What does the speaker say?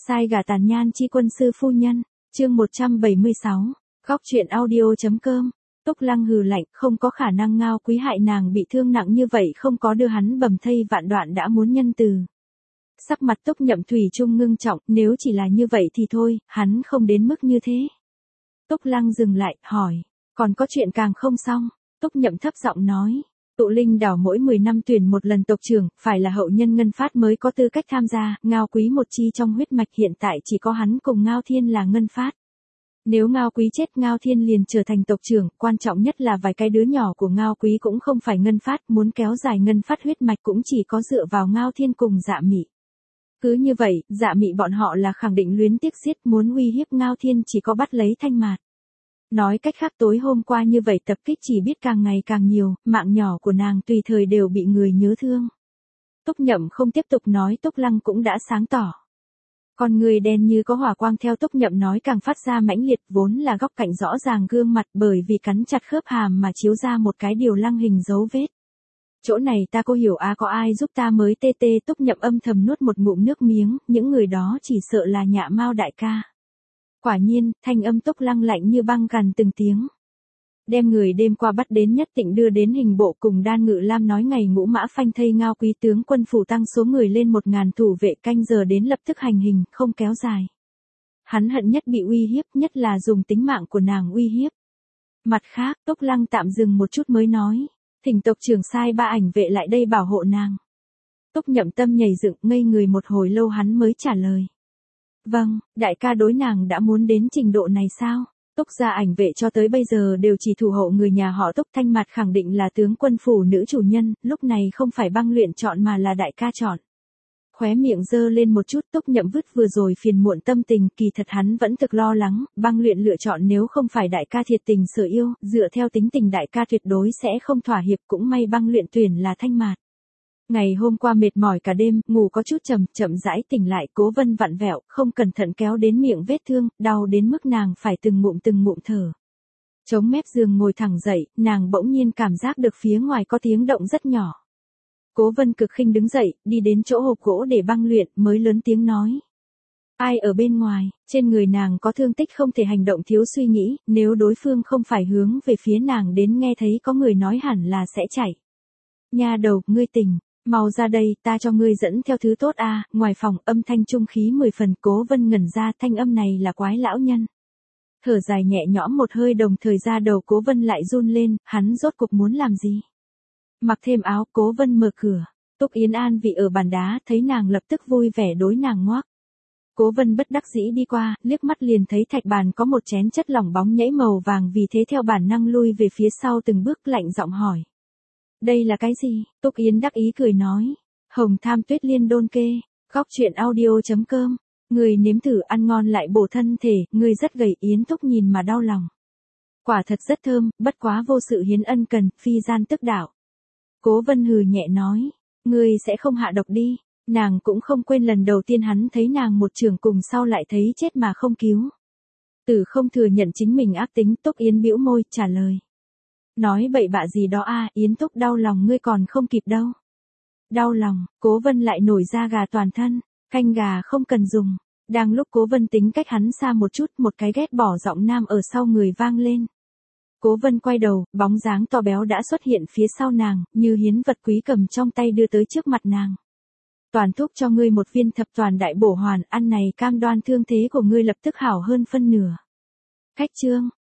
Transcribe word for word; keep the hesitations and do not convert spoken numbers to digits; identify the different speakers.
Speaker 1: Sai gả tàn nhan chi quân sư phu nhân, chương một trăm bảy mươi sáu, góc truyện audio.com. Túc Lăng hừ lạnh, không có khả năng Ngao Quý hại nàng bị thương nặng như vậy, không có đưa hắn bầm thây vạn đoạn đã muốn nhân từ. Sắc mặt Túc Nhậm thủy chung ngưng trọng, nếu chỉ là như vậy thì thôi, hắn không đến mức như thế. Túc Lăng dừng lại, hỏi, còn có chuyện càng không xong? Túc Nhậm thấp giọng nói, Tụ Linh đảo mỗi mười năm tuyển một lần tộc trưởng, phải là hậu nhân Ngân Phát mới có tư cách tham gia, Ngao Quý một chi trong huyết mạch hiện tại chỉ có hắn cùng Ngao Thiên là Ngân Phát. Nếu Ngao Quý chết Ngao Thiên liền trở thành tộc trưởng, quan trọng nhất là vài cái đứa nhỏ của Ngao Quý cũng không phải Ngân Phát, muốn kéo dài Ngân Phát huyết mạch cũng chỉ có dựa vào Ngao Thiên cùng Dạ Mị. Cứ như vậy, Dạ Mị bọn họ là khẳng định luyến tiếc giết, muốn uy hiếp Ngao Thiên chỉ có bắt lấy Thanh Mạt. Nói cách khác tối hôm qua như vậy tập kích chỉ biết càng ngày càng nhiều, mạng nhỏ của nàng tùy thời đều bị người nhớ thương. Túc Nhậm không tiếp tục nói, Túc Lăng cũng đã sáng tỏ. Con người đen như có hỏa quang theo Túc Nhậm nói càng phát ra mãnh liệt, vốn là góc cạnh rõ ràng gương mặt bởi vì cắn chặt khớp hàm mà chiếu ra một cái điều lăng hình dấu vết. Chỗ này ta có hiểu à, có ai giúp ta mới tê tê. Túc Nhậm âm thầm nuốt một ngụm nước miếng, những người đó chỉ sợ là Nhạ Mao đại ca. Quả nhiên, thanh âm Túc Lăng lạnh như băng gần từng tiếng. Đem người đêm qua bắt đến Nhất Tịnh đưa đến hình bộ cùng Đan Ngự Lam nói ngày ngũ mã phanh thây Ngao Quý tướng quân phủ tăng số người lên một ngàn thủ vệ, canh giờ đến lập tức hành hình, không kéo dài. Hắn hận nhất bị uy hiếp, nhất là dùng tính mạng của nàng uy hiếp. Mặt khác, Túc Lăng tạm dừng một chút mới nói, thỉnh tộc trưởng sai ba ảnh vệ lại đây bảo hộ nàng. Túc Nhậm tâm nhảy dựng, ngây người một hồi lâu hắn mới trả lời. Vâng, đại ca đối nàng đã muốn đến trình độ này sao? Túc gia ảnh vệ cho tới bây giờ đều chỉ thủ hộ người nhà họ Túc, Thanh Mạt khẳng định là tướng quân phủ nữ chủ nhân, lúc này không phải băng luyện chọn mà là đại ca chọn. Khóe miệng dơ lên một chút, Túc Nhậm vứt vừa rồi phiền muộn tâm tình, kỳ thật hắn vẫn thực lo lắng, băng luyện lựa chọn nếu không phải đại ca thiệt tình sở yêu, dựa theo tính tình đại ca tuyệt đối sẽ không thỏa hiệp, cũng may băng luyện tuyển là Thanh Mạt. Ngày hôm qua mệt mỏi cả đêm, ngủ có chút trầm, chậm rãi tỉnh lại, Cố Vân vặn vẹo, không cẩn thận kéo đến miệng vết thương, đau đến mức nàng phải từng ngụm từng ngụm thở. Chống mép giường ngồi thẳng dậy, nàng bỗng nhiên cảm giác được phía ngoài có tiếng động rất nhỏ. Cố Vân cực khinh đứng dậy, đi đến chỗ hộp gỗ để băng luyện, mới lớn tiếng nói. Ai ở bên ngoài? Trên người nàng có thương tích không thể hành động thiếu suy nghĩ, nếu đối phương không phải hướng về phía nàng đến nghe thấy có người nói hẳn là sẽ chạy. Nha đầu, ngươi tỉnh. Mau ra đây, ta cho ngươi dẫn theo thứ tốt a. À. Ngoài phòng âm thanh trung khí mười phần, Cố Vân ngẩn ra, thanh âm này là Quái lão nhân. Thở dài nhẹ nhõm một hơi, đồng thời ra đầu Cố Vân lại run lên, hắn rốt cục muốn làm gì? Mặc thêm áo, Cố Vân mở cửa, Túc Yến An vị ở bàn đá, thấy nàng lập tức vui vẻ đối nàng ngoác. Cố Vân bất đắc dĩ đi qua, liếc mắt liền thấy thạch bàn có một chén chất lỏng bóng nhảy màu vàng, vì thế theo bản năng lui về phía sau từng bước, lạnh giọng hỏi. Đây là cái gì? Túc Yến đắc ý cười nói. Hồng Tham Tuyết Liên đôn kê. Góc truyện audio.com. Người nếm thử ăn ngon lại bổ thân thể, người rất gầy. Yến Túc nhìn mà đau lòng. Quả thật rất thơm, bất quá vô sự hiến ân cần, phi gian tức đạo. Cố Vân hừ nhẹ nói. Người sẽ không hạ độc đi. Nàng cũng không quên lần đầu tiên hắn thấy nàng một trường cùng sau lại thấy chết mà không cứu. Tử không thừa nhận chính mình ác tính, Túc Yến bĩu môi, trả lời. Nói bậy bạ gì đó a. À, Yến Túc đau lòng ngươi còn không kịp đâu. Đau lòng, Cố Vân lại nổi da gà toàn thân, canh gà không cần dùng. Đang lúc Cố Vân tính cách hắn xa một chút, một cái ghét bỏ giọng nam ở sau người vang lên. Cố Vân quay đầu, bóng dáng to béo đã xuất hiện phía sau nàng, như hiến vật quý cầm trong tay đưa tới trước mặt nàng. Toàn thuốc cho ngươi một viên thập toàn đại bổ hoàn, ăn này cam đoan thương thế của ngươi lập tức hảo hơn phân nửa. Khách trương,